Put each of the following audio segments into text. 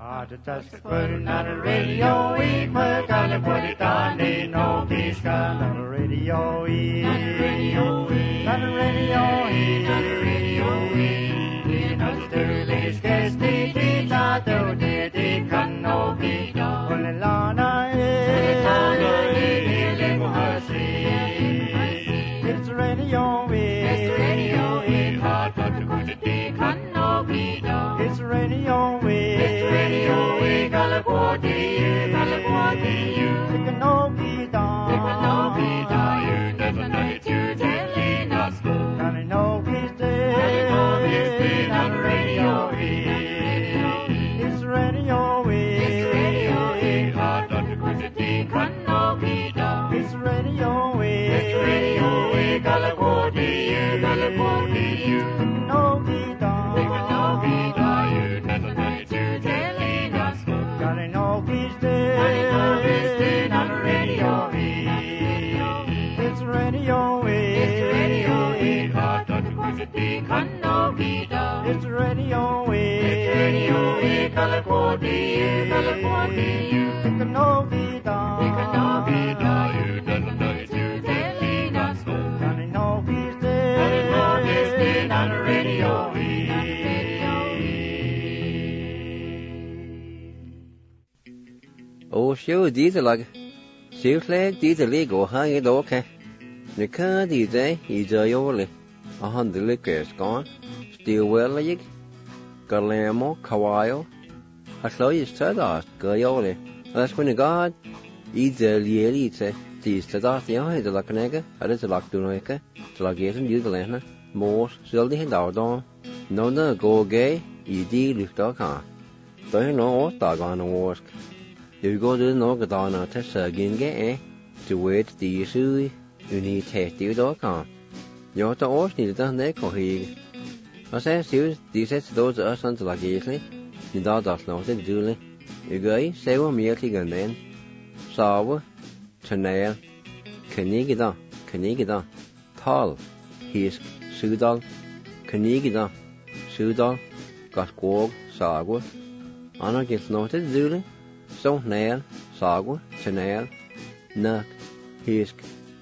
Put on the radio, we put on the put it on the no peace gun on the radio, we on the radio, we on the radio, we on the radio, we in us to this case, the tato, the can no be done. Put it on it's radio, we it's radio, we hard but to put it can no be done. It's radio, we California, you can no be done. It can no be done. You never know it. You telling us. Can I know he's dead? Can I know he's dead on the radio? It's radio. It's radio. Hard not to put it. Can no be done. It's radio. It's radio. California, California, you can no be done. It can no be done. You never know it. You telling us. Gotta know he's dead. Gotta know he's dead on the radio. It's radio. It's radio. Hard not to put it. Can no be done. It's radio. It's radio. California, California, you can no be done. It can no be done. You never know it. You telling us. Gotta know he's dead. Gotta know he's dead on the radio. Ô siêu đi từ lại siêu lẽ đi từ lấy gỗ hai cái đó kìa người khác đi đây đi chơi vôเลยhắn đi lấy cái con Stillwell lấy Guillermo Cavallo lối tới đó cái vôเลยthat's when God đi chơi đi chơi thì tới đó thì hắn đi lại cái này cái ở đây lại tụi nó cái lại cái thằng dưới cái này nè mua sữa đi hết đầu đó nó go ghé đi được đó cả tới nó tao còn nó you go to no cái đó nó thật sự ghiền ghé to wait the sư uni thể tiểu đó cả do tao ớt thì tao nói có gì nó sẽ xíu thì sẽ đó giờ sang từ là gì thế thì đó nó sẽ đưa lên you gửi xe qua miếng thì gần đến sao quá chân này cái này tall his sư đó cái này sư đó cắt cuộc sao quá anh nói nó sẽ đưa lên sông nè sāgu chanel nak hisk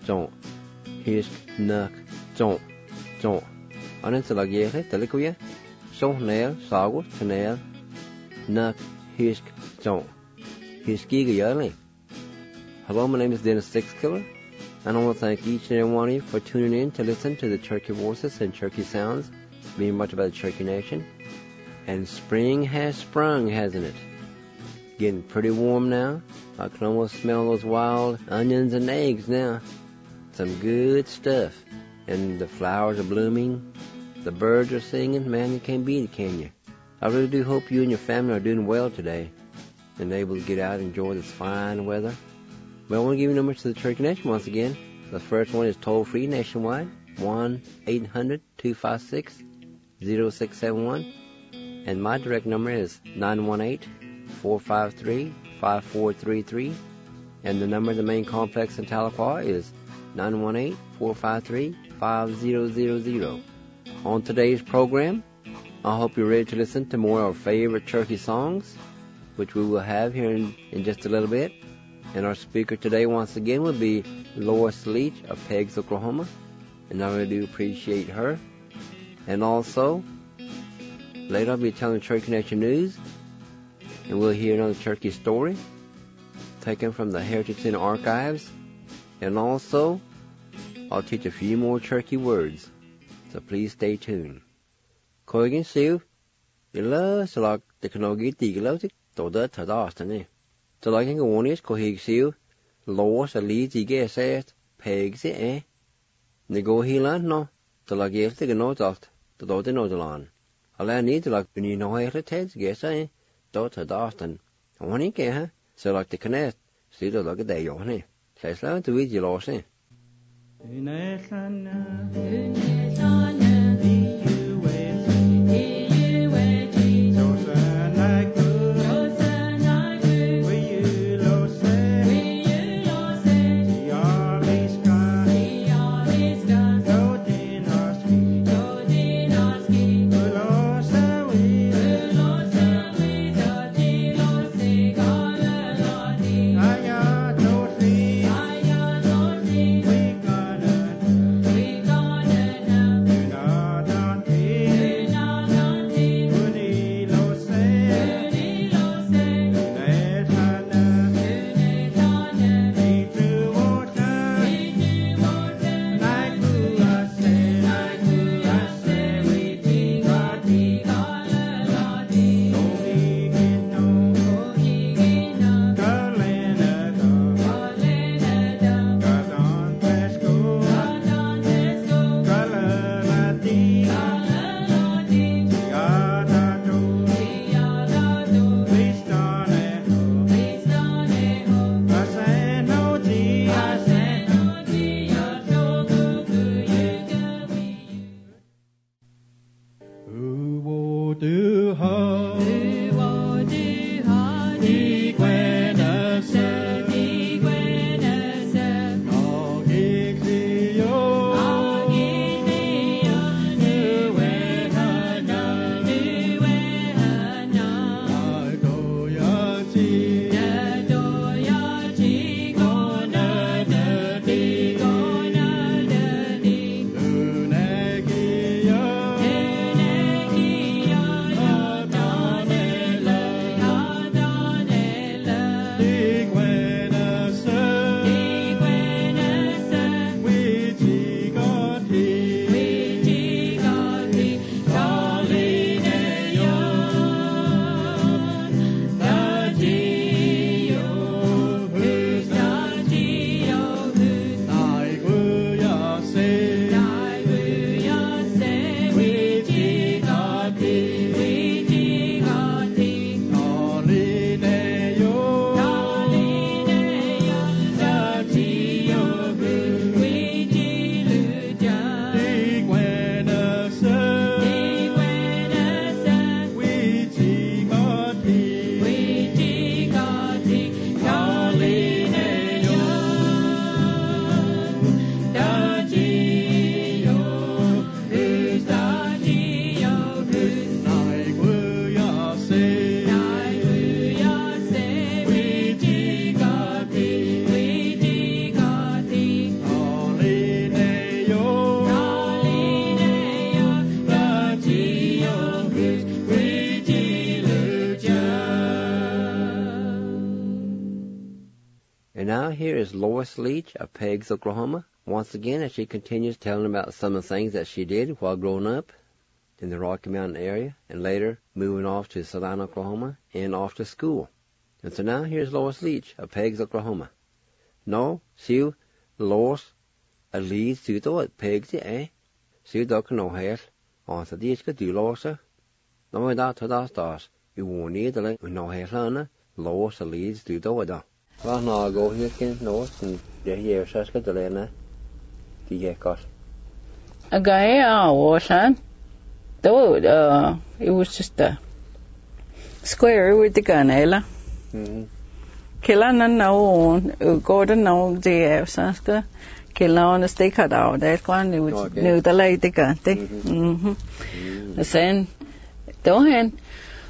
nak chong anh sẽ làm gì hết tới cô nhé sông nè sāgu chanel nak hisk cái gì này. Hello, my name is Dennis Sixkiller, and I want to thank each and every one of you for tuning in to listen to the Cherokee voices and Cherokee sounds, being much about the Cherokee Nation. And spring has sprung, hasn't it? Getting pretty warm now. I can almost smell those wild onions and eggs now. Some good stuff. And the flowers are blooming. The birds are singing. Man, you can't beat it, can you? I really do hope you and your family are doing well today and able to get out and enjoy this fine weather. But I want to give you numbers to the Cherokee Nation once again. The first one is toll-free nationwide, 1-800-256-0671. And my direct number is 918-453-5433, and the number of the main complex in Tahlequah is 918-453-5000. On today's program, I hope you're ready to listen to more of our favorite Cherokee songs, which we will have here in just a little bit. And our speaker today once again will be Lois Leach of Peggs, Oklahoma, and I really do appreciate her. And also, later I'll be telling Cherokee Nation news, and we'll hear another Cherokee story taken from the Heritage Center archives. And also, I'll teach a few more Cherokee words, so please stay tuned. Koigin siu, ila salak teknologi tiglo tik toda tadastane. So like in one is kohig siu, Lois a lead tige set, Peggs Nego hilan no, so like yes the no dot, the dot no dalan. Alla need to like bini no hair heads guess dot tadastan. One in ke so like the connect, see the look at day on it. Says learn to read your loss now here is Lois Leach of Peggs, Oklahoma, once again as she continues telling about some of the things that she did while growing up in the Rocky Mountain area and later moving off to Savannah, Oklahoma and off to school. And so now here's Lois Leach of Peggs, Oklahoma. No, siw Lois a lead suito at Peggs, siw doc no hair on the disc do Losa. No, that to the stars. You won't need the link with no hair, Lois a lead suito at all. Well, now I go here again, Lois, and the year says get the lane, the year cut. A guy, was on. Though, it was just a square with the gun, Ella. Killan and no, Gordon, no, the Saska, Killan, the stick cut out, that one, it was new the light, the gun, the same, don't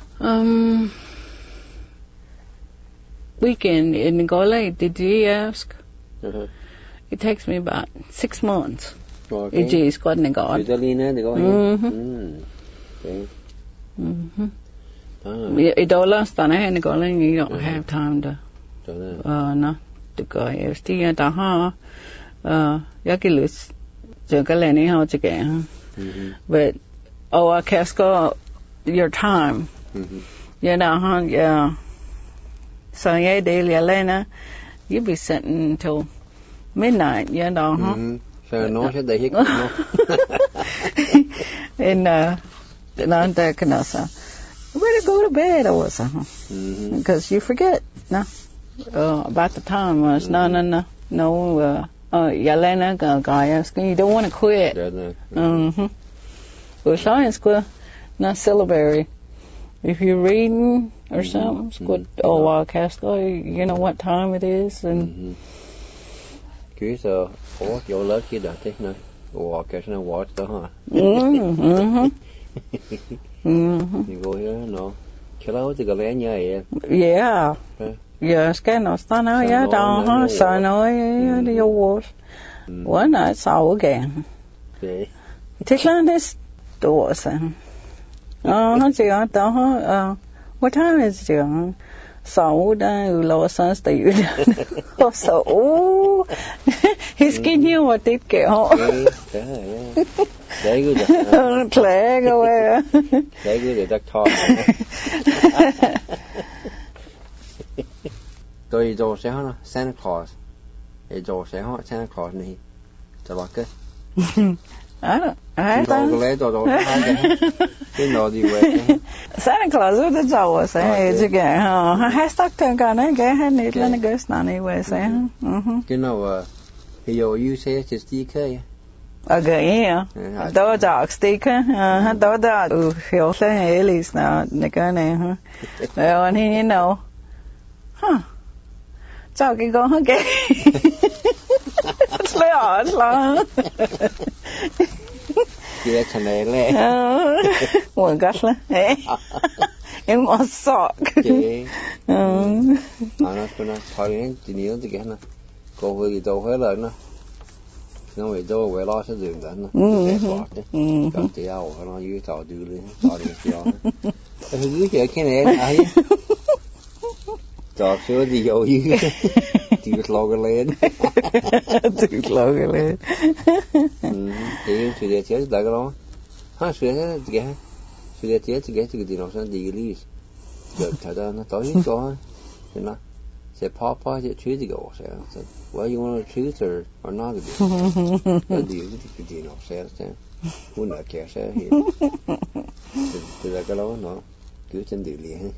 weekend in Golay, did you ask? It takes me about 6 months. Okay. It is quite a god. It all last on a hand going, you don't have time to no to go. If the Yakilus Jogaleni how to get. But I can't go your time. You know, yeah. So yeah, daily Elena, you be sitting till midnight, you know, So no, should they in the Canasa. Where to go to bed or something? Because you forget, no, about the time was no, Yelena, guys, you don't want to quit. Well, science school, not syllabary. If you're reading or something, it's good. Casco, you know what time it is, and. So, you're lucky that they know. Occasionally watch the You go here, no. Kill out the Galenia, yeah. Yeah, scan or stand out, yeah, down, son, the awards. One night, saw again. Take on this doors, what time is it? So lower sons the you so his skin here what did get home. Very good. Clag away. Very good at talk. So you don't say Santa Claus. You don't say Santa Claus me. To like it. I don't Santa Claus would the jaw say again. Has stuck to gun again, had it let it go snanny way say. You know, you say it's DK. Again, those are sticker, those are healthy Ellis now, the gun, well, and he know, talking go again. It's long. Kia chanele. One gashla, eh? In one sock. I'm not gonna tell you to kneel again. Go with you, don't wear that. No, we don't wear lots of them then. Got the hour, and you thought, do it. If you can't, are you? Talk sure the yo, you. Do logger land. Do logger land. Thế thì để chết đại cái đó, ha suy thế thì cái, suy để chết thì cái gì nó sẽ đi cái giờ thời gian nó tối hết rồi, thế nó sẽ pop sẽ choose the go sẽ, well you want to choose or not cái gì nó sẽ muốn là kia sẽ hiện, thì là cái đó nó cứ chân đi liền,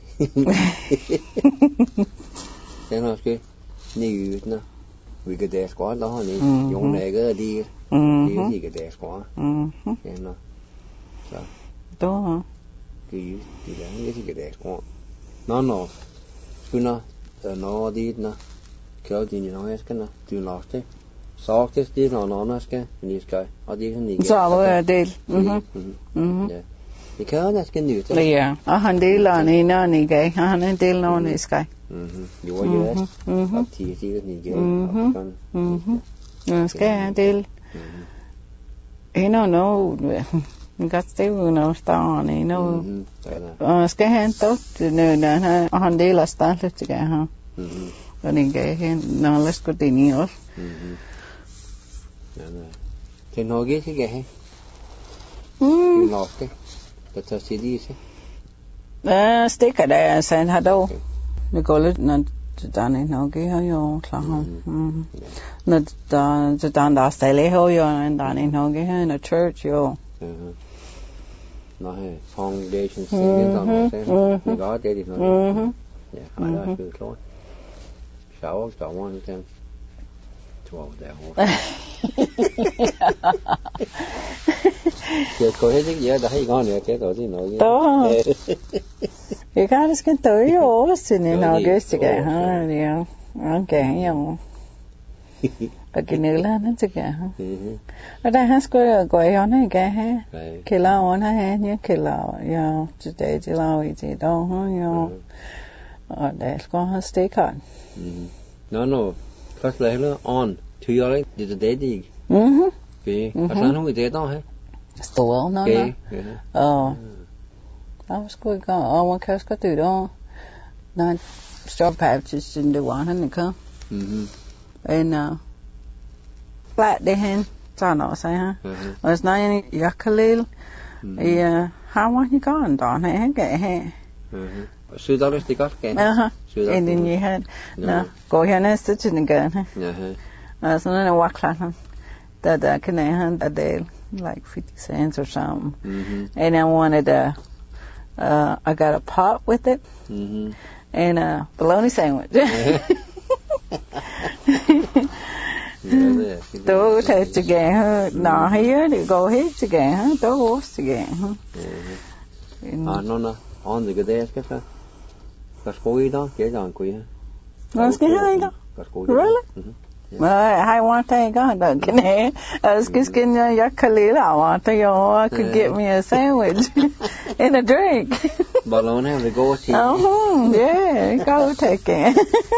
thế nó cái như nó vì cái đẹp quá đó thì dùng này cái đi gì cái đẹp quá thế nó sao đó thì là cái đẹp quá nó cứ nó đi nó kéo đi nó hết cái nó từ nó thế sau cái đi nó cái như cái ở đi cái gì sao rồi đi thì kéo nó cái như thế yeah anh đi là nó này cái anh đi nó này cái you want yes thì cái gì cái cái đi no got still no star no cái hand tốt no anh đi là start được cái ha anh cái no let's continue thì nó cái hay nó cái thật sự đi chứ stick ở đây sen hạt đâu mình gọi là nó đàn nó cái hơi yo là không nó đàn đã xây lễ hơi yo đàn nó cái hơi nó church yo nó hay foundation sinh đó nó sẽ có để đi nó phải là sự thôi sáu one ten 12 there chưa có hết gì đó hay ngon nữa cái đó thì nói đó cái cái cái tới rồi xin nó cái gì cả ha nhiều okay nhiều cái nữa là nó chỉ cả ha ở đây hát có gọi họ này cái ha cái lao nó ha nhớ cái lao yo today chỉ lao gì đó ha yo ở đây có hát stay on no first level on to your right did the day dig okay asan không cái đó ha store nó I was going to go. One case got through đó. Now, straw patches in the one and the come. And flat they hand. Sao nó say ha? It's not any yakalil. How much you gone? Don't have cái ha. Sư đó là stick cái. And then you had no go here and stitch it again. So then I walk like that. Can I hand a day like 50 cents or something? And I wanted I got a pot with it and a bologna sandwich. Tôi thấy chị gà nọ here để go hết chị gà tôi uống chị gà nó on the day cái sao cái coi đó cái dòng quỷ nó cái hay đó really I want to go down there. Skin yakali la want to I could get me a sandwich and a drink. Bologna have to go to. Yeah, go take it.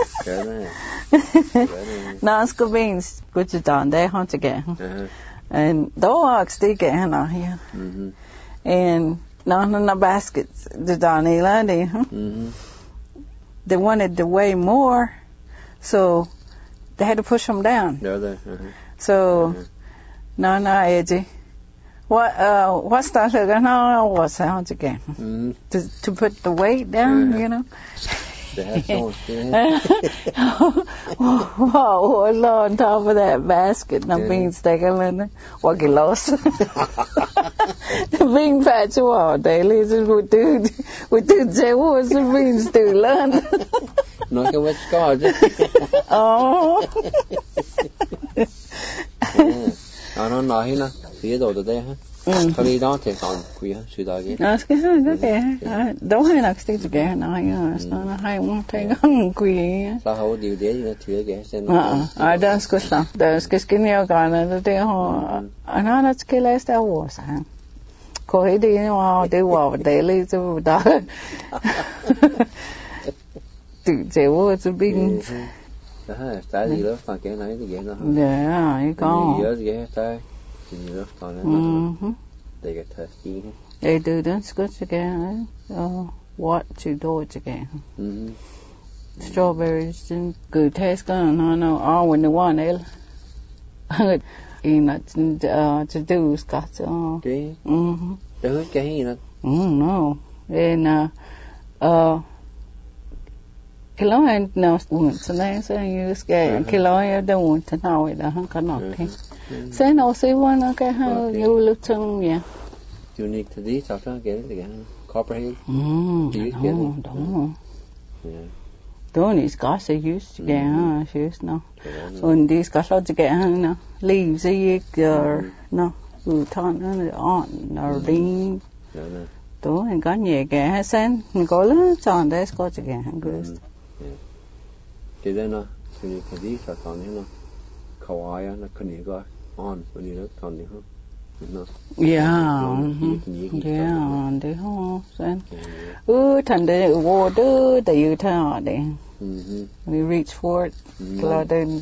Nasco beans, which is down there, hunt again. And dogs they get out here. And no baskets the down there. They wanted to weigh more, so they had to push them down. So, no, Eddie. What's that? No, what's that again? To put the weight down, you know. They have so Whoa, on top of that basket, no beans taken in what get lost. The bean patch all daily with dude say what's the beans do learn. Nó cái vết scar chứ. Ano nahina, see it over there. Kali don't take on queer, should I get? That's okay. Don't have next thing to get. Now, it's not I won't take on queer. So how do you do to guess? I don't go some. There's skinny organ the day home. And I'm not skilled as that was. Coi đi nó đi vào để lấy cho đó tự chế vô cho bình đó tại gì đó còn cái này thì vậy đó dạ cái con gì đó vậy tại gì đó còn nó để cái thật gì they do that's good again what to do it again strawberries and good taste gone no all when the one in to do Scott okay được cái gì đó no and kilo and no so nice and you scared kilo I don't want to know it không not say no say one okay how you look to yeah unique to this I can't get it again copperhead don't Don't is got a use to get shoes no. So in these got lots to get no leaves or no ton on or bean. Đó anh có nhiều cái sen có lớn tròn đấy có chỉ cái good. Cái đó nó cái gì sao còn nó kawaii nó cái gì có on when you look on the no. Yeah, đấy ho sen. Thành đấy vô đó để you tell đấy. We reach for it. Là đến.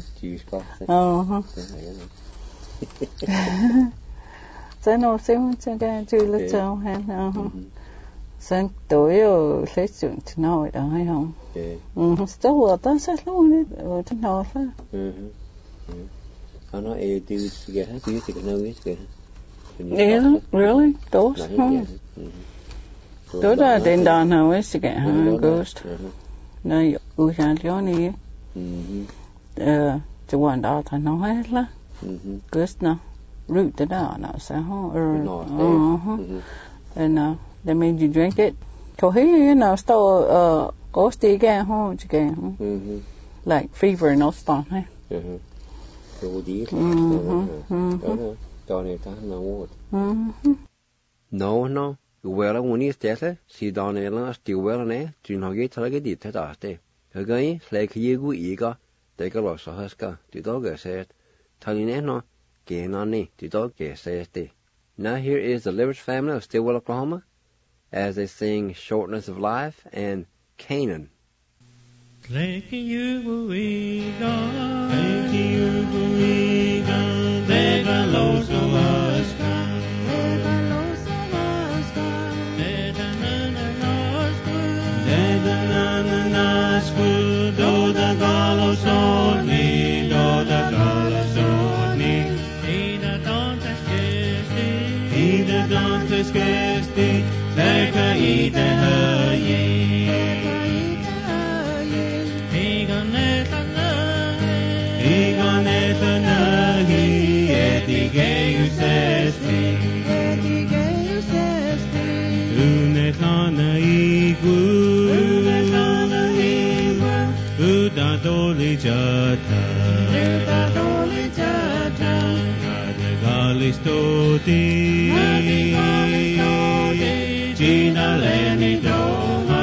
Sen nó xem cho cái chữ là sao ha. Sen tối ở lấy chuyện to know it hay không? Still well done set luôn đấy. To know it. I know a dude to get do you think I know it? Yeah, really? Those? Those are then down how is to get ghost. No, you can't go near. The one out I know it la. Ghost no. Root the down now, so and they made you drink it. So here, you know, still ghost again, again. Like fever no stop, hey? No, well, when he's dead, see down there, still well, and do not get to get it to day. Again, like you eager, take a loss of her scar, the dog said, telling no, gain on me, the dog says they. Now here is the Livers family of Stillwell, Oklahoma, as they sing Shortness of Life and Canaan. Like you believe God, like you believe God, they got lost of us, God, they got lost of us, God, they got none of us, they got none of us, do the gallows on me, do the gallows on me, either don't escape, like a either her ye. Gina Lenny Doma,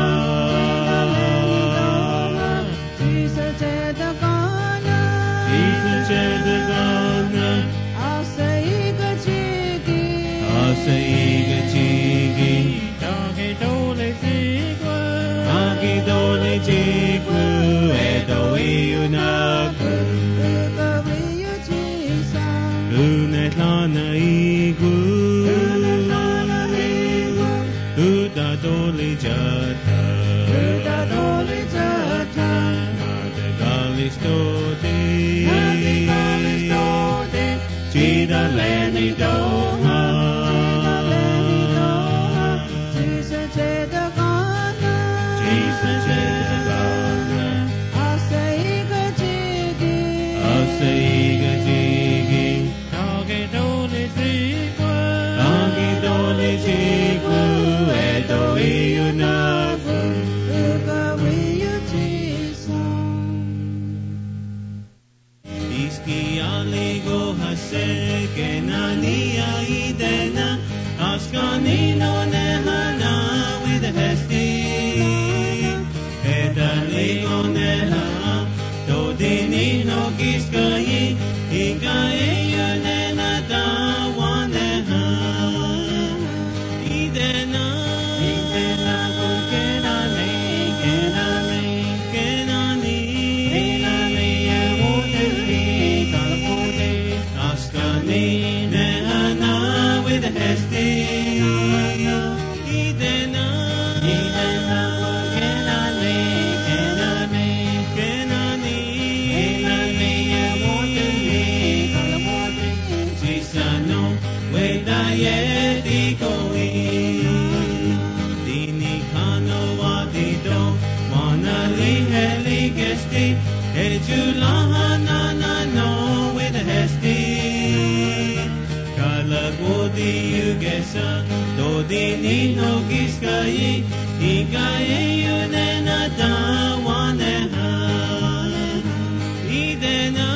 Jesus Jedagana, I'll say good jiggy, Doggy Dolly Jigwa, Edo Yunaku, Lunet Lana Igu, Uda Dolly Jata, Nada Galistode, Gina Lenny Doma, Jesus Jedagana, I'll say good jiggy, Doggy Dolly Jigwa, Edo Yunaku, Iski Aligo Hasegen Ejulaha na na no with a hesti. Kala bodi ugesa dodi ni no giskai. Igaye yunena da waneha. Idena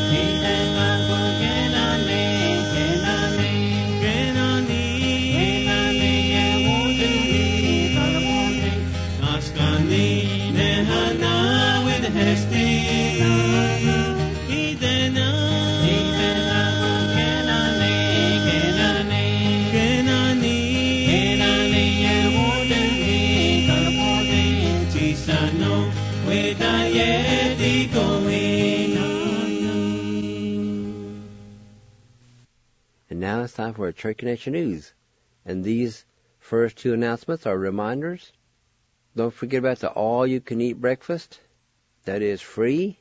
And now it's time for our Church Connection News. And these first two announcements are reminders. Don't forget about the all-you-can-eat breakfast. That is free,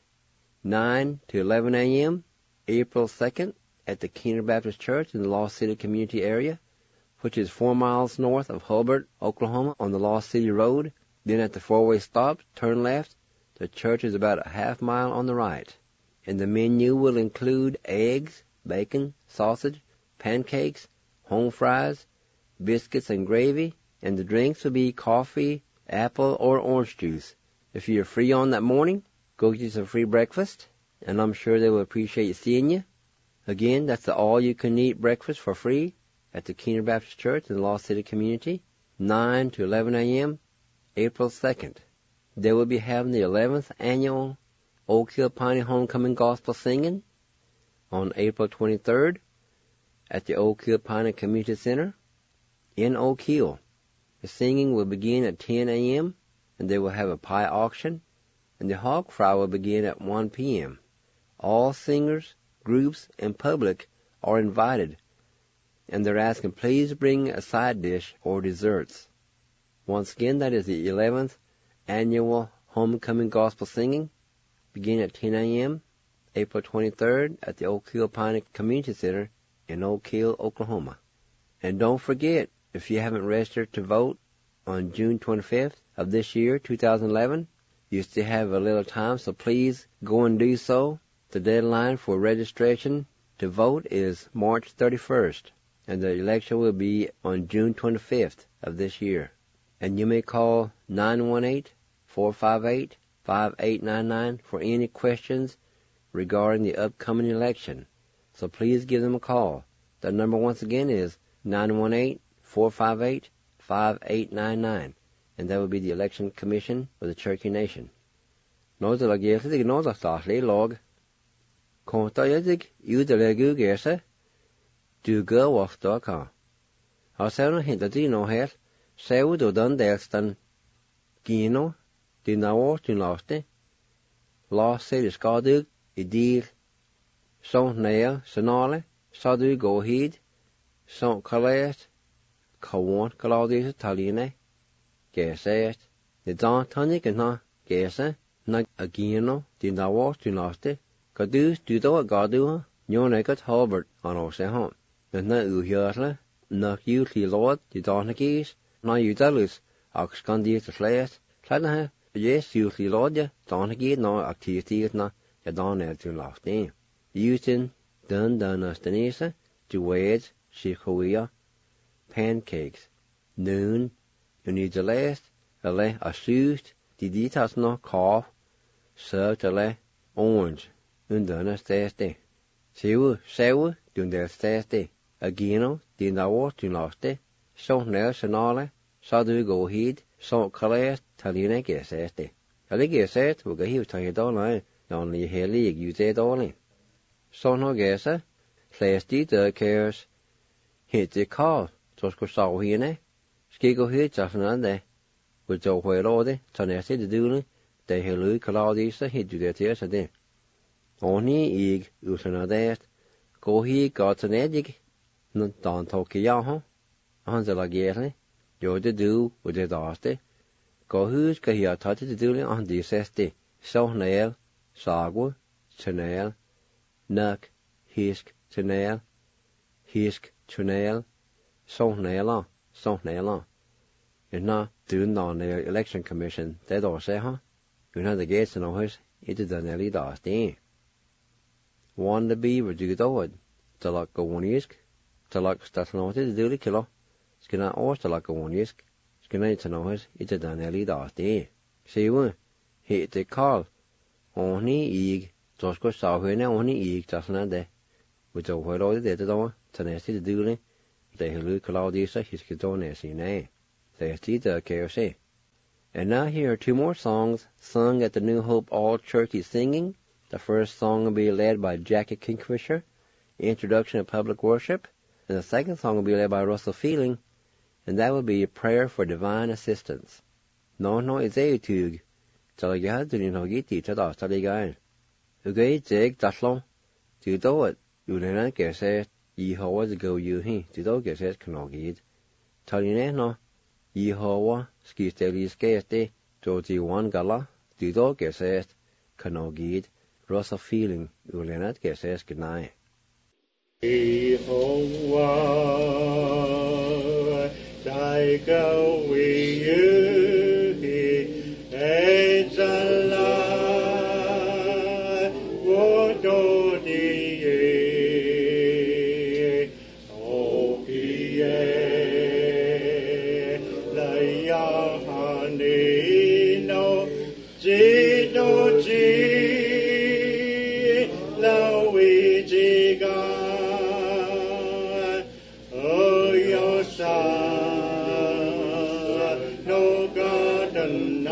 9 to 11 a.m., April 2nd, at the Keener Baptist Church in the Lost City community area, which is 4 miles north of Hulbert, Oklahoma, on the Lost City Road. Then at the four-way stop, turn left. The church is about a half mile on the right. And the menu will include eggs, bacon, sausage, pancakes, home fries, biscuits and gravy, and the drinks will be coffee, apple, or orange juice. If you're free on that morning, go get you some free breakfast, and I'm sure they will appreciate seeing you. Again, that's the all-you-can-eat breakfast for free at the Keener Baptist Church in the Lost City community, 9 to 11 a.m., April 2nd. They will be having the 11th annual Oak Hill Piney Homecoming Gospel Singing on April 23rd at the Oak Hill Piney Community Center in Oak Hill. The singing will begin at 10 a.m., and they will have a pie auction, and the hog fry will begin at 1 p.m. All singers, groups, and public are invited, and they're asking please bring a side dish or desserts. Once again, that is the 11th annual Homecoming Gospel Singing, beginning at 10 a.m., April 23rd at the Oak Hill Piney Community Center in Oak Hill, Oklahoma. And don't forget, if you haven't registered to vote on June 25th of this year, 2011, you still have a little time, so please go and do so. The deadline for registration to vote is March 31st, and the election will be on June 25th of this year. And you may call 918-458-5899 for any questions regarding the upcoming election. So please give them a call. The number once again is 918-458-5899, and that will be the Election Commission of the Cherokee Nation. Noza la gesa dig noza sahli log. Konta yadig udalegu gesa. Du go wafta. Hasana hinta di no her. Seu do dan delstan. Gino. Di nawo tin laste. La se de skadug. Idir. Son nea sanale. Sadu go hid. Son kalet. Kawan kaladi taline. Gesa. The dan tonic and na gesa. Na agino. Di nawo tin laste. Kadus du do gadu. Nyonekat Halbert on Osehan. And na uhyarle. Na usually lord. Di donakis. Na udalus. Akskandi te slet. Klanahe. Yes, usually lord ya. Donaki na activities na. Ja dan tun laste. Usin. Dun astanisa. Duets. Shikoia. Pancakes. Noon. Unidelest. Ale asust. Di ditas no cough. Served ale. Orange. Undana steste. Sewe. Dundel steste. Agino. Di nawo tun laste. So nel sanale. Sadu go hid. So kales. Taline geseste. Ale geset. Wuga hiu tayadona. Non li heli use dole. So no gesa. Plasti de cares. Hit the call. Tosko saw hine. Skigo hit jafnande. With Joe Huelode. Tanesi de dule. De helu kaladisa hit du det esa de. Oni ig usanadest. Go he got an edig. Non dan toki yaho. Hanzela gere. Jo de du with the daste. Go who's ka hi atati de dule on the sesti. So nail. Sagwa. Chanel. Nuck. Hisk. Chanel. Hisk. Chanel. So nail. And na, doing on the election commission, they don't say, huh? You know the gates and always, ita danelli dasti. Wanda be reduced talak gawonisk, talak stationote duli kilo, skina or talak gawonisk, skina itanohes ita danelli dasti. Sewa, hit the call, only ig, tosko sauhene only ig tasna de, with the word of the door, tanesti duli, they hulu Claudisa his kidonesi ne. They the KOC. And now here are two more songs sung at the New Hope All Church Singing. The first song will be led by Jackie Kingfisher, Introduction of Public Worship, and the second song will be led by Russell Feeling, and that will be a prayer for divine assistance. No is a tug. Talaga duninogi tada taligain. Ugay jig daslon. To do it, you didn't get it. Yehovah go you he. To do get it kanogid. Taline no. Yehovah skisteli skete. Georgie one gala. To do get it kanogid. Russell Feeling. You didn't get it goodnight. Yehovah, thy go we you, it's alive, what do ye, oh, ye, la yahani no, jino ji, la we jiga. No God and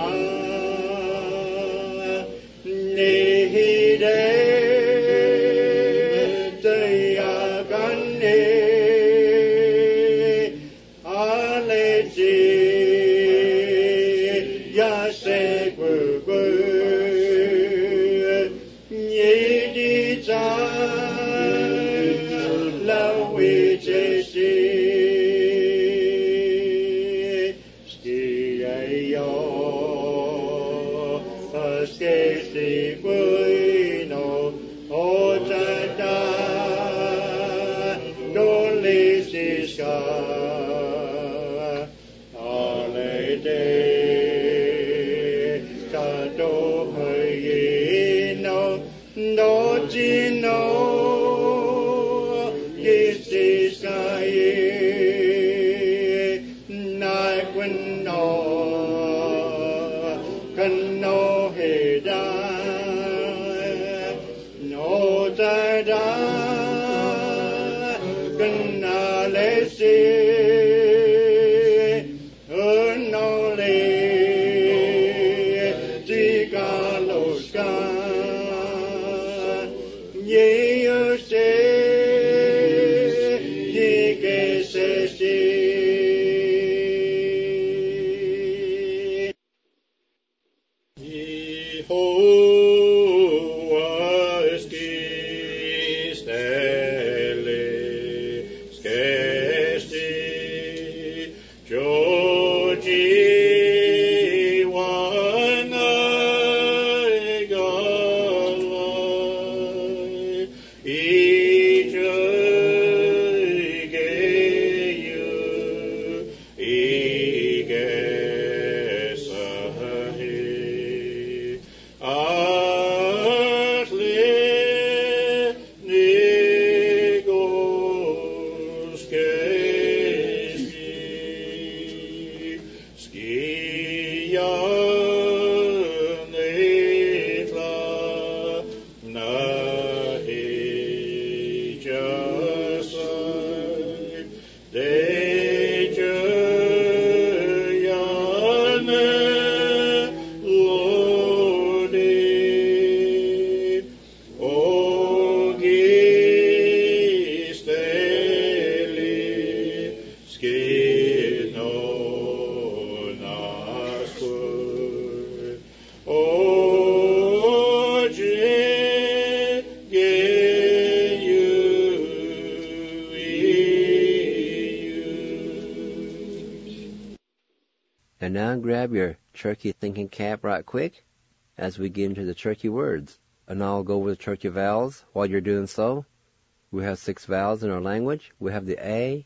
And now grab your turkey thinking cap right quick as we get into the turkey words. And I'll go over the turkey vowels while you're doing so. We have 6 vowels in our language. We have the A,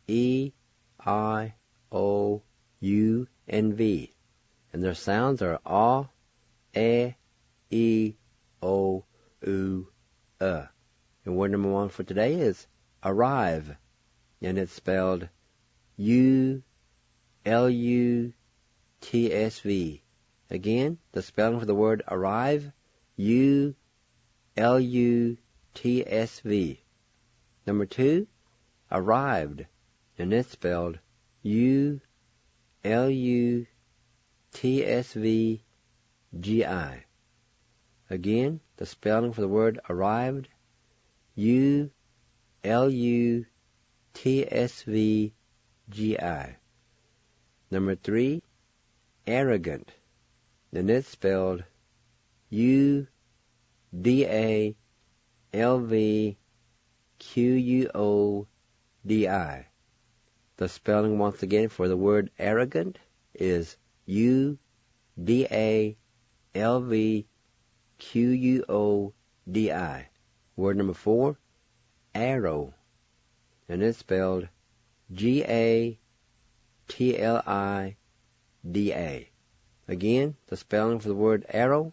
E, I, O, U, and V. And their sounds are A, E, And word number 1 for today is arrive, and it's spelled U-L-U-T-S-V. Again, the spelling for the word arrive, U-L-U-T-S-V. Number 2, arrived, and it's spelled U-L-U-T-S-V-G-I. Again, the spelling for the word arrived, U-L-U-T-S-V-G-I. Number 3, arrogant, and it's spelled U-D-A-L-V-Q-U-O-D-I. The spelling once again for the word arrogant is U-D-A-L-V-Q-U-O-D-I. Word number 4, arrow, and it's spelled G-A-T-L-I-D-A. Again, the spelling for the word arrow,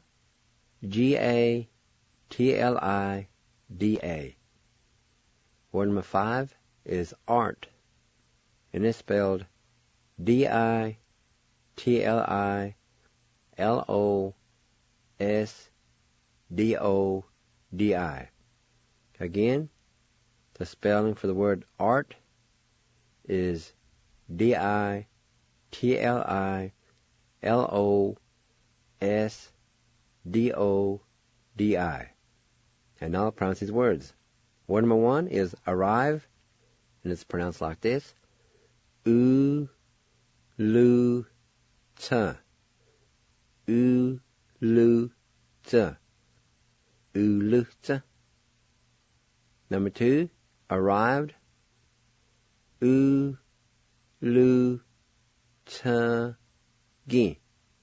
G-A-T-L-I-D-A. Word number 5 is art, and it's spelled D-I-T-L-I-L-O-S-D-O-D-I. Again, the spelling for the word art is D-I-T-L-I-L-O-S-D-O-D-I. And now I'll pronounce these words. Word number 1 is arrive, and it's pronounced like this. U-Lu-Ta. U-Lu-Ta. U-Lu-Ta. Number 2, arrived. U-Lu-Ta-gi.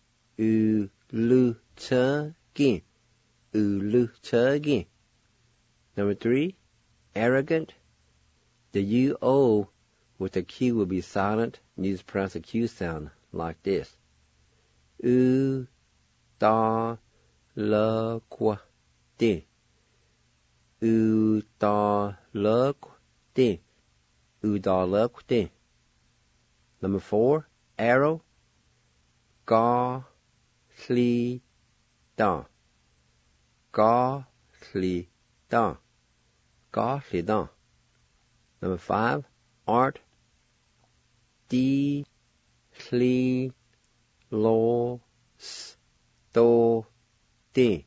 U-Lu-Ta-gi. U-Lu-Ta-gi. Number 3, arrogant. The U-O with the Q will be silent, and you just pronounce the Q sound like this. U-ta-la-kwa-ti. U-ta-la-kwa-ti. U-ta-la-kwa-ti. Number 4, arrow. Ga-sli-da. Ga-sli-da. Ga-sli-da. Number 5, art. Di-sli-lo-sto-ti.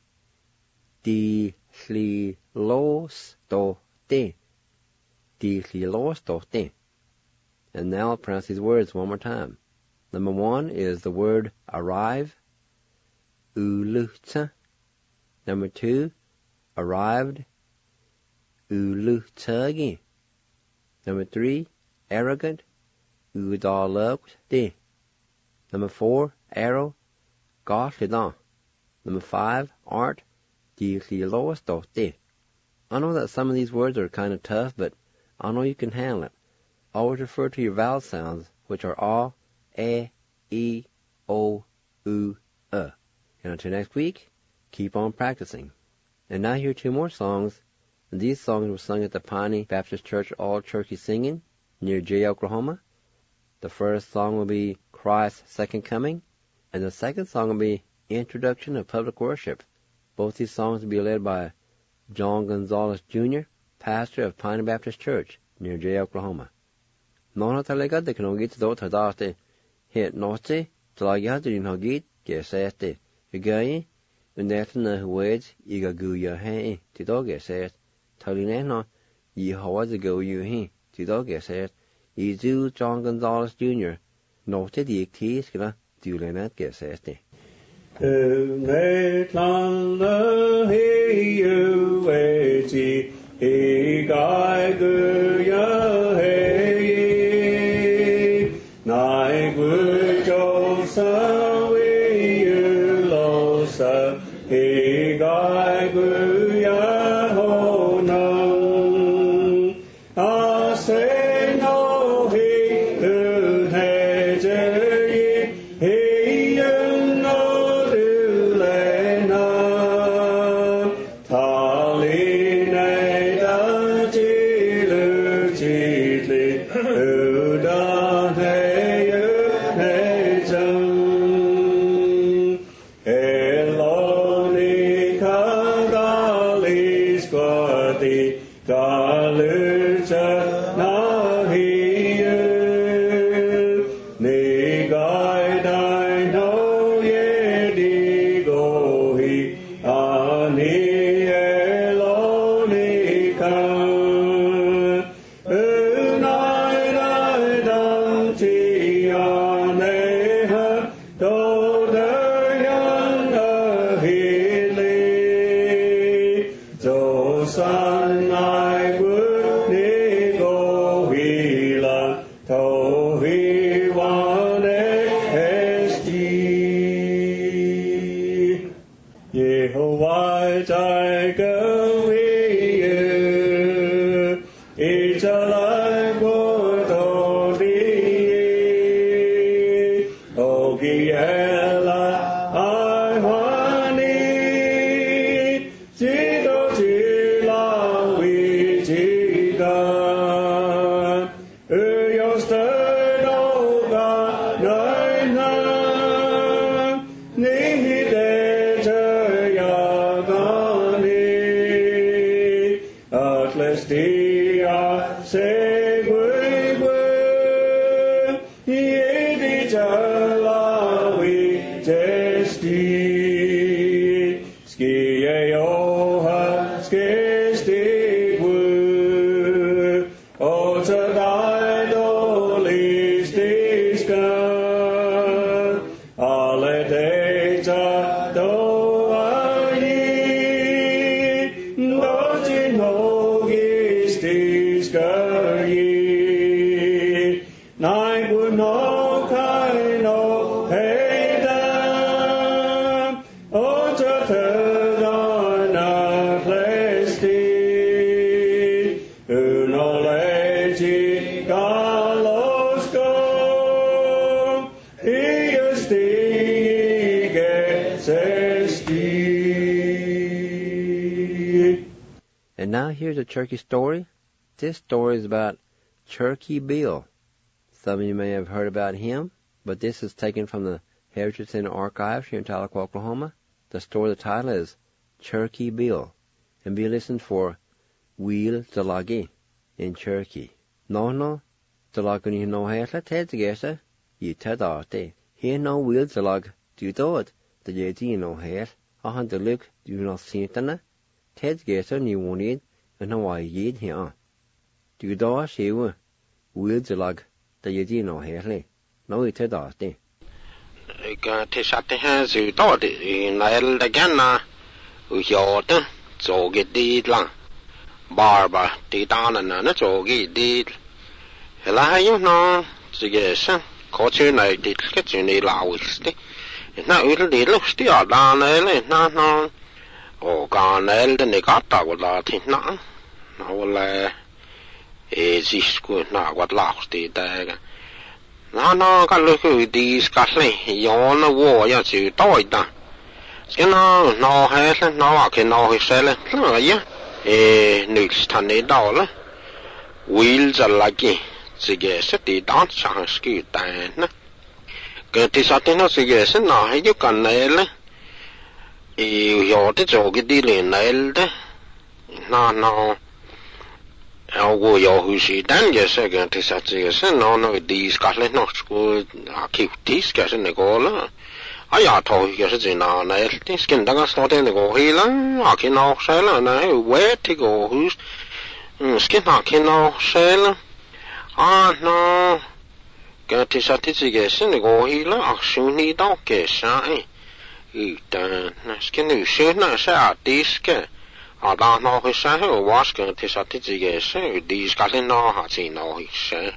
Di-sli-lo-sto-ti. Di-sli-lo-sto-ti. And now I'll pronounce these words one more time. Number 1 is the word arrive. U-lu-ta. Number 2, arrived. U-lu-ta-gi. Number 3, arrogant. U-da-la-kwa-ti. Number 4, arrow. Ga-sli-da. Number 5, art. Di-sli-lo-sto-ti. I know that some of these words are kind of tough, but I know you can handle it. Always refer to your vowel sounds, which are a, e, o, u, And until next week, keep on practicing. And now here are 2 more songs. And these songs were sung at the Piney Baptist Church All Turkey Singing near Jay, Oklahoma. The first song will be Christ's Second Coming, and the second song will be Introduction of Public Worship. Both these songs will be led by John Gonzalez, Jr., pastor of Piney Baptist Church near Jay, Oklahoma. Nona talaga de knogit do tadaste het noste tlagia de knogit gesete gayi unetna huwed iga guya he tidogeset talineno Yehovah the go you he tidogeset izu John Gonzalez Jr. note the iktis gna dulenet gesete Metlan he you eti igai guya he nai gujo sa we you lo sa igai guya ho nang a se no he tu he je he you no du le na ti ca lư cha na hi ni gai dai no ye di go hi a ni e lo ni kan nai dai dang chi a ne ha do de yang a hi li zo san ai bu ni go hi la to hi wa ne esti Yehovah jai go hi e chalai bo do di o gi ela ai hoa ni chi do chi la wi chi ga yo stai do ga nai na ni hi de cha ya ga ni at least se gui gui ye di cha la wi jesti ski ye yo ha ski sti gu o cha dai do li sti ska ale de cha do a yi do chi no gi sti ska yi nai gu no kai no hei da o cha the da na ple sti u no le chi ga lo sko i sti ge se sti. And now here's a Cherokee story. This story is about Cherokee Bill. Some of you may have heard about him, but this is taken from the Heritage Center archives here in Tahlequah, Oklahoma. The story, the title is Cherokee Bill. And be listened for Wheel Zalagi in Cherokee. No, Zalaguni no hesla tedgesa, you tedarte. Here no wheel Zalag, do thought, the yeti no hes, a hunter look, do not see it. Tedgesa ni wanted, and no I yet here. Do you do she were wheel Zalag, the yeti no hesle, no it tedarte. Til satte her så då det när det gärna och jag det såg det lang barba det dagarna när såg det hela har ju nå så det så kanske när det ska ju ni lawist när ut det lustigt ja där när nå och kan det ni katta och där till nå och sisku när vad lawst det där nó cái lối đi cắt này, gió nó vô giờ chịu tối ta, cái nó hay là nó cái nó hay sẽ là nó vậy, nước thành này đào là, wheel ra lại cái cái sẽ đi đón sang cái tay nè, cái thì sao thì nó cái sẽ nó hay giúp cái này là, gió thì cho cái đi lên này đấy, nó Algo jag hur sig den jag säger till så att jag sen någon de ska lämna sko aktivt ska sen det går. Jag tar jag så när det ska inte stå det går hela. Jag kan också säga när where to go hus. Ska jag kan också säga. No. Kan till så att jag sen det går hela. Aktion i dag ska säga. Utan ska nu söna så att det ska da nå hos seg og vaske til seg til seg de skal nå ha sin nå hos seg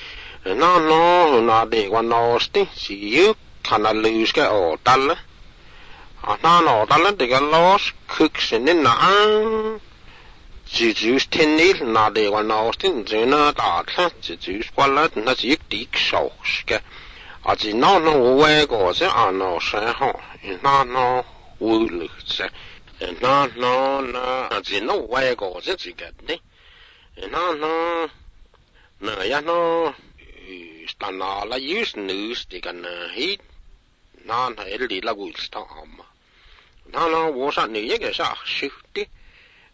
nå det var nåsti sier kan det luske og dalle nå dalle det kan lås kuksen inn jus tenil nå det var nåsti nå datle jus kvallet nå gikk de såske at nå vei går seg nå seg nå ulykt seg no, as in no way goes it's good, no, ya no, stanna alla just nu stigan hit, no, eldi la gulsta amma. No, was att ni jag sa skjuti,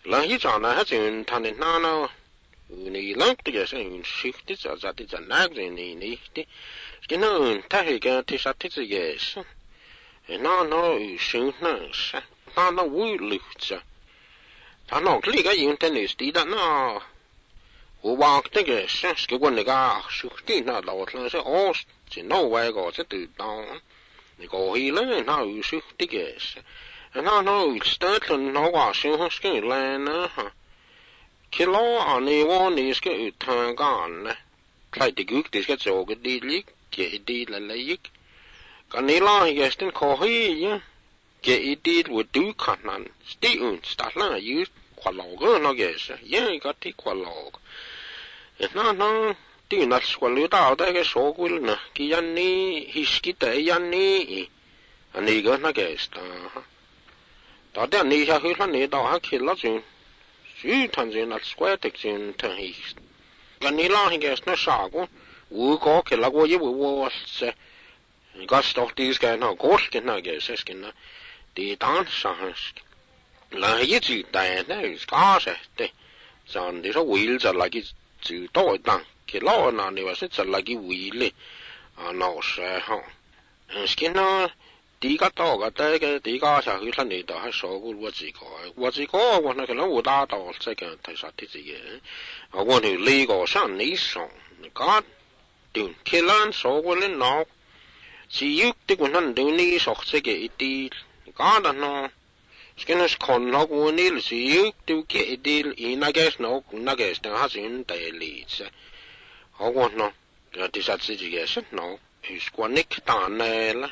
là hi chọn là hết chuyện thằng này nó nì lắm thì cái sự shift thì giờ thì giờ nát rồi nì thì cái nó thay cái thì sao thì cái nó sự nó vui lực chứ thằng nó cái cái gì tennis thì đó nó và cái cái quan này cái sự thì nó đầu nó sẽ chỉ nó vài cái sẽ tự động này có hi lên nó sự thì cái nó start nó qua sự cái là nó khi lo anh ấy vào này cái thằng con này lại thì cái cái chỗ cái đi lịch cái đi là lấy cái này là cái tên khó hi nhá cái đi với đủ khả năng stay start là use qua log nó cái cái thì qua log nó thì nó qua lối tao đây cái số của nó cái anh này history cái anh này anh ấy cái nó cái đó đấy anh ấy sao khi anh ấy đó khi nó chuyện thằng gì nó square thực chuyện thằng ấy cái này là cái nó sao cũng có cái là có gì vô sẽ có stock đi cái nó có cái nó cái cái nó thì当上là一直带那搞噻对像你说为了那个就多当给老那你话是这那个为了啊老是哈是呢第个到个这个第个下去他你到还说过我自个我那个人我打到这个太啥的这个啊我那那个上你上搞对天蓝说过了闹只有的我那对你说这个一点搞的呢cái nó còn nó cũng như là gì tiêu cái đi nó cái nó nó sẽ đại lý chứ họ còn nó thì sao chỉ cái sự nó quan nick tàn này là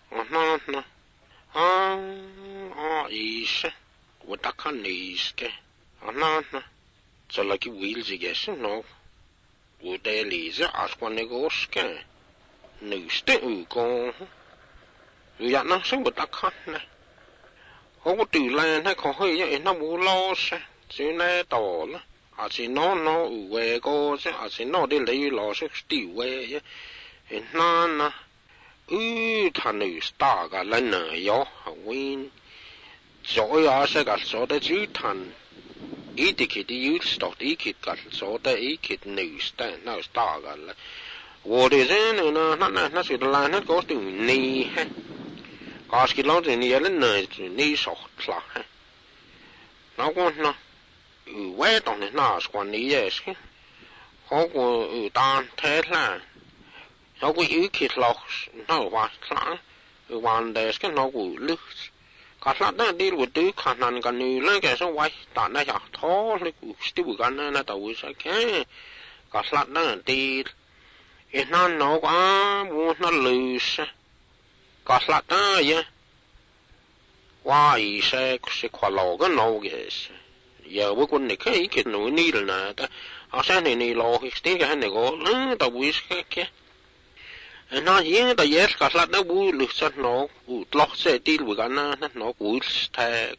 nó ý chứ và đặc hơn ý cái nó cho là cái will gì cái sự nó và đại lý chứ quan nick cái nữ sẽ con rồi nó sẽ và đặc hơn này họ có tự lên hay có hơi vậy nó muốn lo sao chứ này tỏ là chỉ nó về cô chứ chỉ nó đi lấy lo sẽ tiêu về chứ nó thằng này start cái lần này yo win rồi sẽ cái số đấy chứ thằng ít thì cái đi start ít cái số đấy ít cái new start nó start cái là vô thì thế nó sẽ là nó có từ này có cái lâu thì nhiều lên này đi sọt là nó cũng nó quay đồng này nó còn ní vậy chứ họ có tan thế là họ có yếu kịch lọc nó qua là quan đề cái nó cũng lướt cả là nó đi với thứ khả năng cái này lên cái số quay tại nó chả thó lấy cũng still cái nó tàu sẽ cái cả là nó đi nó quá muốn nó lười có lát đó vậy, qua ý sẽ qua lò cái nấu cái, giờ với con này cái nồi ní là nè, ở sáng này lò cái này có, tao bui cái, nó gì tao yes có lát đó bui lướt sát nó, lót sẽ đi với cái nó bui thế,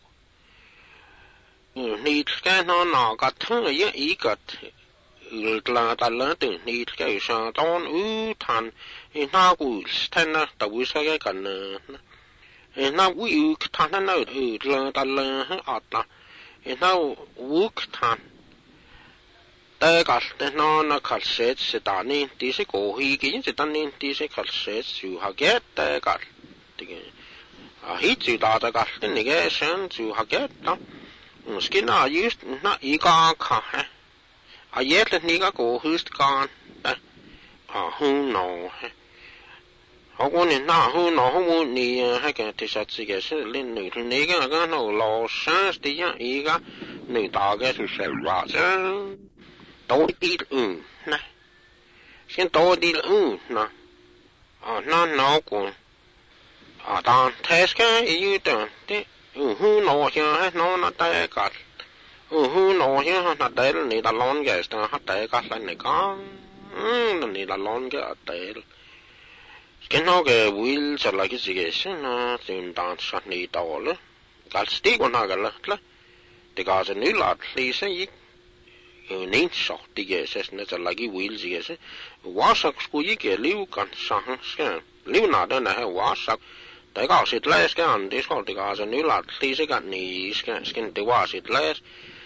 ní cái nó cái thằng ấy ý cái là ta lớn từ ní cái sao tao than nó cũng thành na tao vui sao cái cần nó vui thành nó là ta là hết ta nó vui thànhแต่ก็nó khát sẽ ta nên thì sẽ có hi cái sẽ ta nên thì sẽ khát sẽ chịu học cáiแต่ก็thì hi chịu ta cái này cái sáng chịu học cái đó cái nào yếu nó ý con khá yết là ní cái cổ hư con hư nổ họ có nên nào hư nổ không muốn ní hay cái thì sao chỉ cái sẽ lên nửa ní cái nó lò sáng thì nhá ý cái nửa ta cái sự sẽ vào chứ tối đi này xin tối đi nè nó cũng ta test cái ý tưởng thế hư nổ chứ nó tay cả hư nổ chứ nó tay là ní ta lon cái nó hát tay cả là này con ní ta lon cái tay cái nó cái will trở lại cái gì cái nó tìm đàn sát ní tàu nữa cái stick của nó cái là thì cái gì nữa là thì sẽ ít nên sọt thì cái sẽ nó trở lại cái will gì cái quá sắc của cái liu cần sang cái liu nào đó là quá sắc tại cái sự less cái anh thì có thì cái gì nữa là thì sẽ cái ní cái thì quá sự less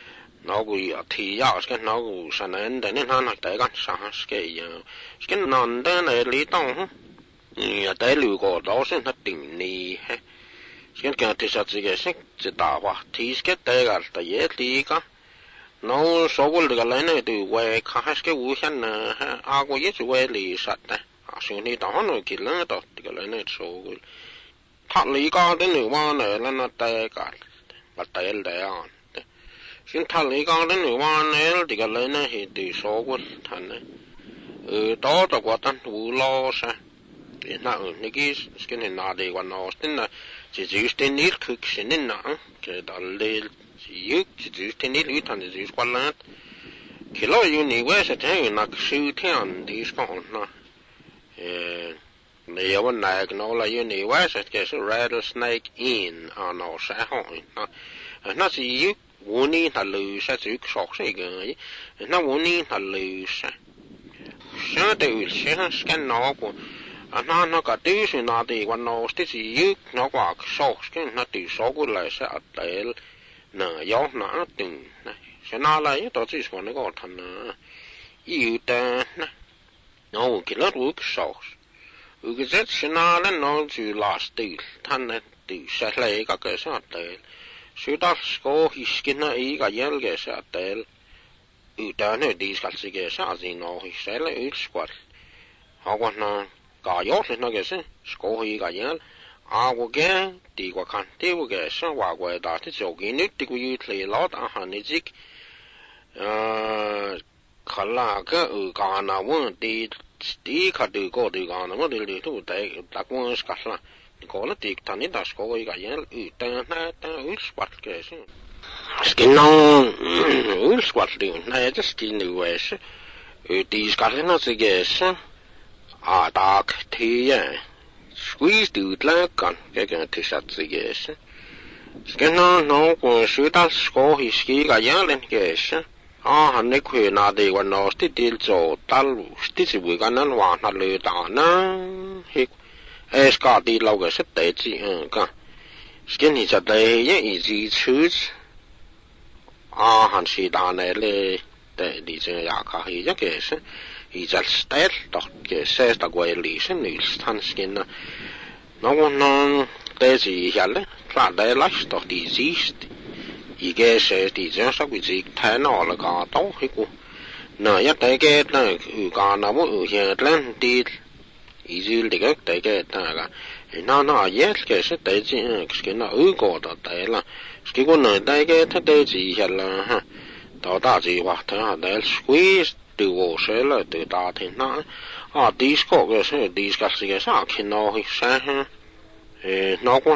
nó cũng thì ya cái nó cũng sản nên để nên hắn tại cái sản cái non đó này lý tông tại lưu có đó sẽ thật tình nì cái thì sao cái sẽ chỉ đào hoa thì cái tại cái tại dễ thì cái nó số cái cái này từ quay khai cái vũ khí nè à có ít quay lì sạch này số này đó nó kỹ lắm đó cái này số cái thật lý cái đến nửa mà này là nó tại cái và tại đại an xin thật lý cái đến nửa mà này thì cái này thì từ số cái thằng này đó là quá tan vũ lo sa thì nó cái này là để quan nó tên là chỉ tên ít cực xin nên nó cái đó là chỉ tên ít ít thằng chỉ quan là khi lo university nó sư thiện thì còn nó nếu mà nó là university cái rattlesnake in nó sẽ hỏi nó chỉ muốn đi là lười sẽ chỉ sọc cái cái nó muốn đi là lười sẽ từ sẽ nó của nó cả tí sự nào thì quan nó chỉ nó quả sọc cái nó từ sọc của lại sẽ để nè gió nó từng này sẽ nó lại đó chỉ là nó có thằng yêu ta nó cái lớp work sọc cái rất sẽ nó là nó chỉ last từ thằng này từ sẽ lấy cái sẽ để sự đó có cái nó ý cái gì cái sẽ để utan nu diskatsige saasi no hiselle ykskvat. Hakon no kaajot no kese skohi kaajal. Aago ke tiikwa kanti wo kese waago taati jogi nyt tiku yutli lot ahanitsik. Kalla ke kaana won ti kadu ko ti kaana mo ti tu takwon skalla. Kolla tiiktani taas skohi kaajal utan ta ykskvat kese. Skinnon ulsquatling, nej, det skinner ju så. De ska lämna sig så. Dark tea. Squeezed ut läkan, jag kan inte sätta sig så. Skinnon någon skjuta skå i skiga järlen så. Han är kvinna det var något till så tal still vi kan nan vana lödana. Ska de laga sätta sig kan. Skinny så det är easy choose. Han siger der le de siger jeg kan ikke gæse i zal sted dog gæse der går lige nyls han skinner nogen det siger alle klar der lagt dog de sidst i gæse de siger så vi sig tan alle gar dog ikke når jeg der gæt der ugar når hvor her land det i zyl det gør der gæt der nå jeg gæse det siger skinner udgår der eller cái con này đây cái thế đây gì hết là ha đó ta gì hoặc thế là đây squeeze từ vô sẽ là từ ta thì nó disco cái sẽ disco cái sao khi nó thì sẽ ha nó có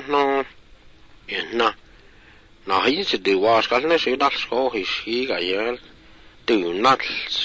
nó hay chỉ từ vô cái này sẽ đặt số thì cái gì từ nát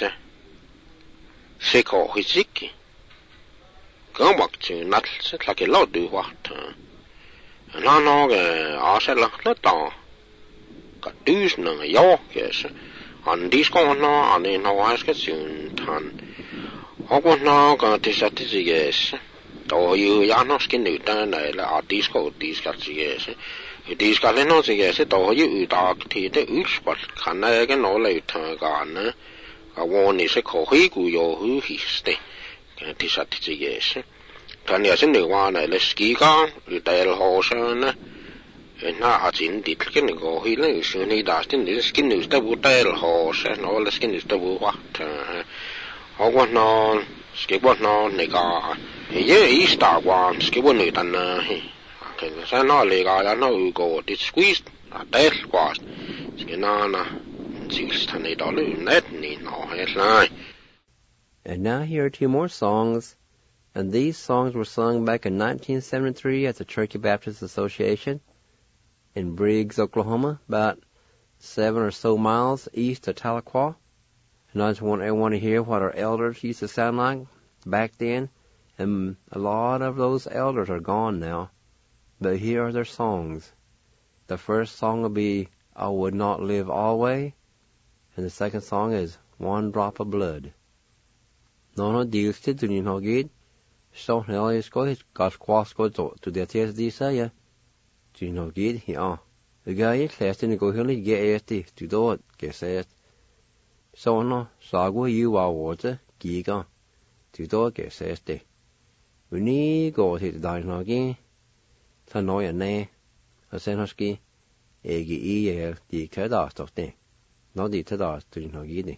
sẽ có cái gì cái mặc chữ nát sẽ là cái lót từ hoặc nó cái sẽ là to cái đứt nó gió cái anh đi con nó anh nó cái chuyện thằng họ nó cái thì sao thì gì cái đó yêu ya nó cái nữ ta này là disco cái gì cái nó gì cái đó yêu ta thì cái ước khả năng cái nó lại thằng cái nữa cái vấn đề sẽ khó hiểu của yêu hiểu cái thì sao thì gì cái thằng nhà sinh nữ hoa này là ski ca tại là hồ sơn á na chính đi cái này có hiểu là sự này đã chính là skin nữ ta bu tại là hồ sơn nó là skin nữ ta bu hoa họ quan nó ski quan nó này cả cái ý ta quan ski quan nữ ta nè cái sao nó lại cái nó có đi squeeze tại quá cái nó chỉ thằng này đó là net này nó hết lại. And now here are two more songs. And these songs were sung back in 1973 at the Cherokee Baptist Association in Briggs, Oklahoma, about 7 or so miles east of Tahlequah. And I just want everyone to hear what our elders used to sound like back then. And a lot of those elders are gone now. But here are their songs. The first song will be I Would Not Live Always. And the second song is One Drop of Blood. No deals to do you know good. So now is go got cross go to the TSD say ya. Do you know good here? The guy classed in go hilly get to do it, said. So no, sago you are water, giga, to do it, says they. We need go to the dine again. Tanoy ne, a senhoski, egi the cadast of them. Not the tadas to Nogidi.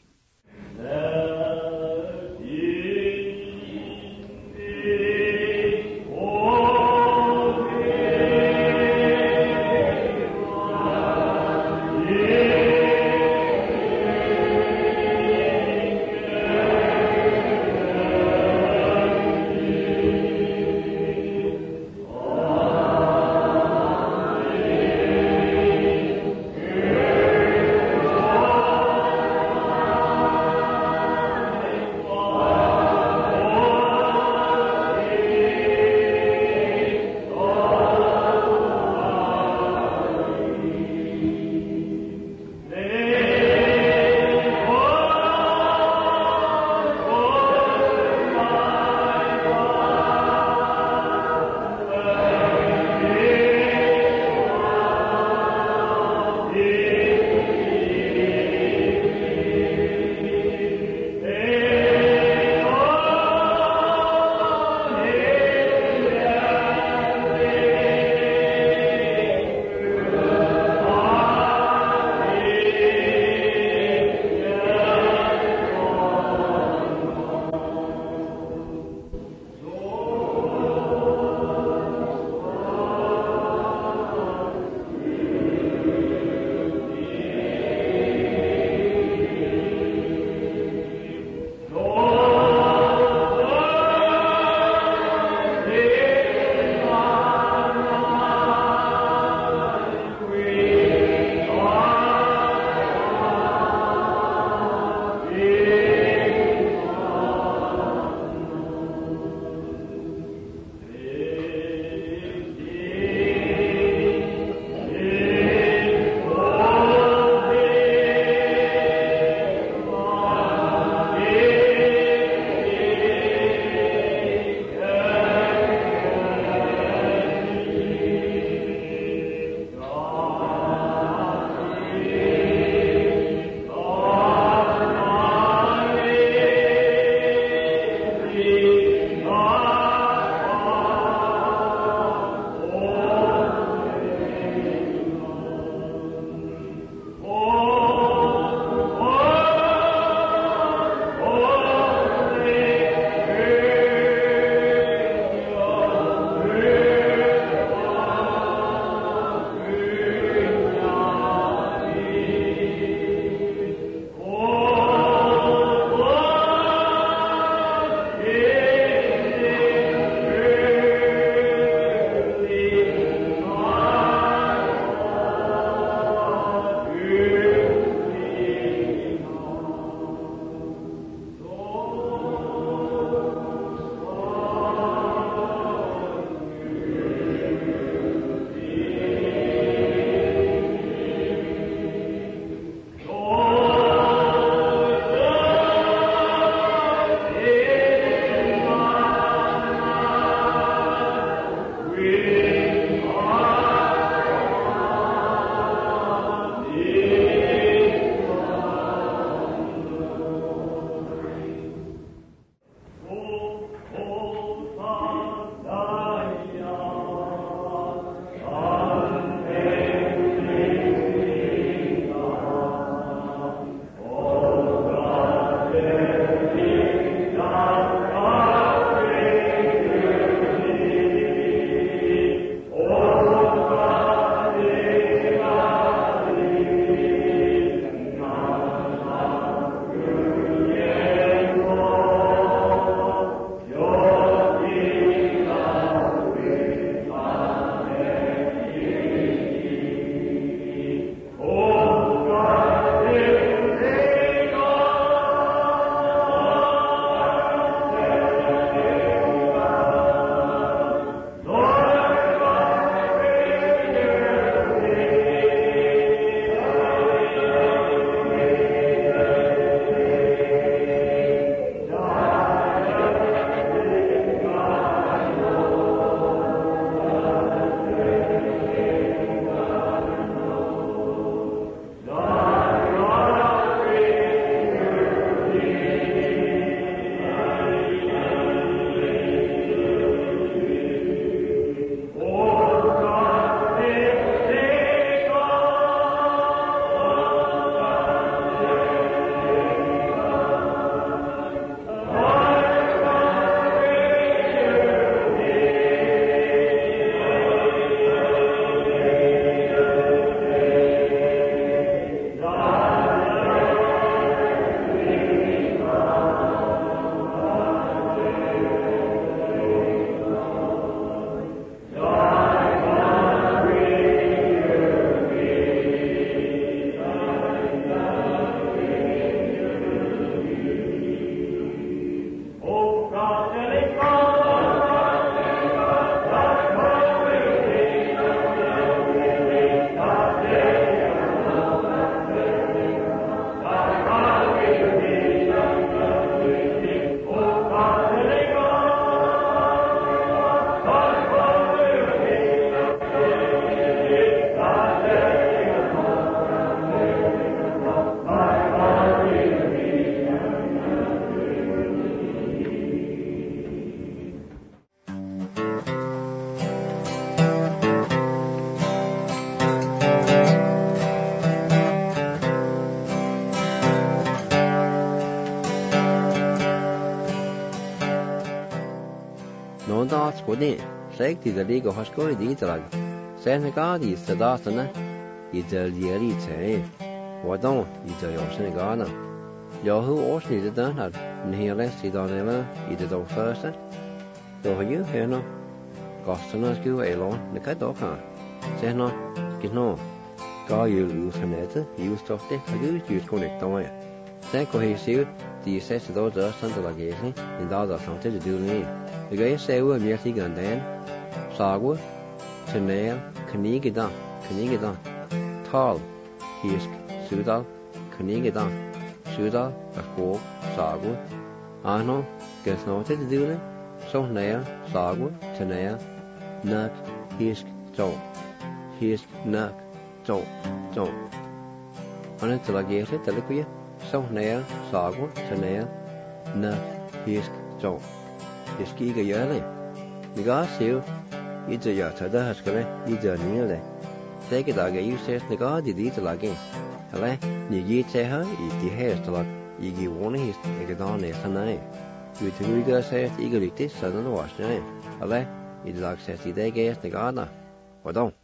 Kodin, seg de ligger hos skole dit lag. Sen gadi sadatana, Italieri te. Wadon, Italiosene gana. Jeg har også lidt den her, den her læst i dagene i det dog første. Så har jeg her nu. Gosterne skriver eller, det kan dog have. Sen nu, gitt nu. Gav jeg ud fra nettet, jeg stod det, og jeg utkonnekter mig. Sen går jeg se ud, de sætter dog der stand der gæsning, en dag der samtidig dødende. Jeg kan se ud af mere tiggere end dagen. Sagur, turnær, kanigedan, tal, hisk, sudal, kanigedan, sudal, akor, sagur. Ahno, gæsner til det dødende, så nær, sagur, turnær, nak, hisk, hisk, nak, to. Han er til at gæsne, til at kunne, så nær, sagur, turnær, nak, hisk, to. Det skal ikke gøre det. Det kan også se ud. I det jeg tager der skal i det nye det. Sække der er jo sæt det gør det dit lag. Eller ni giver til her i de her slag. I giver ordentligt ikke der næsten nej. Du til vi gør sæt ikke rigtigt sådan noget. Eller i det lag sæt i det gæst det gør der. Hvordan?